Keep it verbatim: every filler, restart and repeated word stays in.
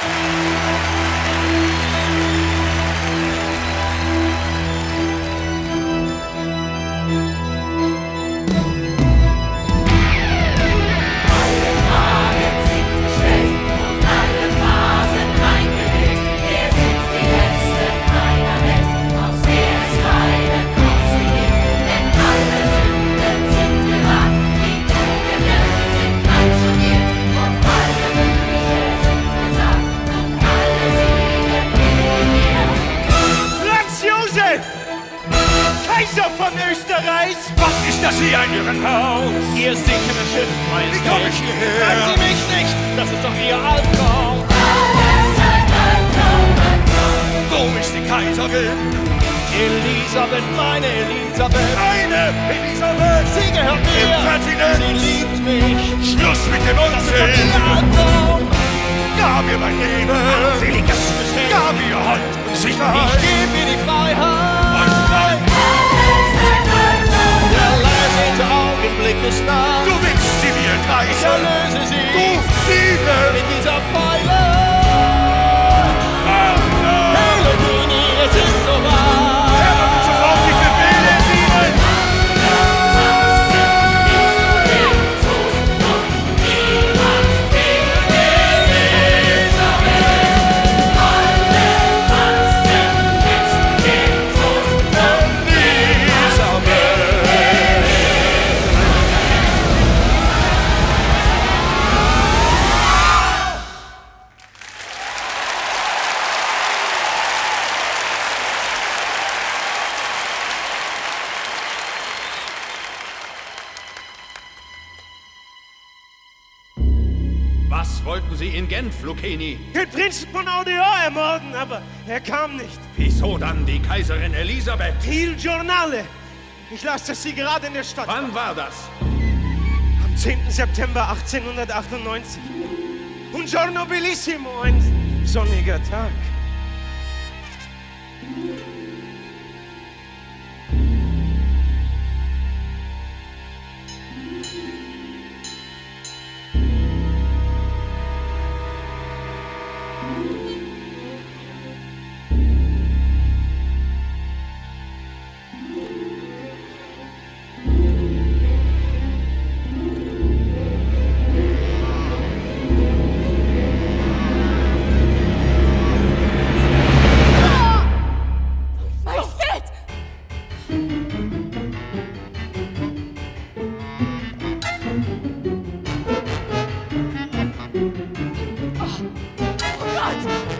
Kaiser von Österreich! Was ist das hier in Ihrem Haus? Ihr sinkendes Schiff, Majestät. Wie komme ich hierher? Fragen Sie mich nicht, das ist doch Ihr Albtraum. Wo ist die Kaiserin? Elisabeth, meine Elisabeth. Eine Elisabeth! Sie gehört mir. Impertinent! Sie liebt mich. Schluss mit dem Das ist doch Unsinn! Ihr Albtraum. Gab ihr mein Leben! Seliges Geschenk. Gab ihr Halt und Sicherheit! Ich gebe ihr die Freiheit. Und dann, Der leise Augenblick ist nah. du wickst sie wie ein Ich Kaiser! erlöse sie Du Liebe! mit dieser Pfeile. Ach nein! Pellegrini, es ist so wahr. Er wird sofort die Befehle dienen! Was wollten Sie in Genf, Lucchini? Den Prinzen von Orléans ermorden, aber er kam nicht. Wieso dann die Kaiserin Elisabeth? Il Giornale. Ich las, dass sie gerade in der Stadt war. Wann war das? Am zehnten September achtzehnhundertachtundneunzig. Un giorno bellissimo, ein sonniger Tag. Majestät! Oh, oh Gott!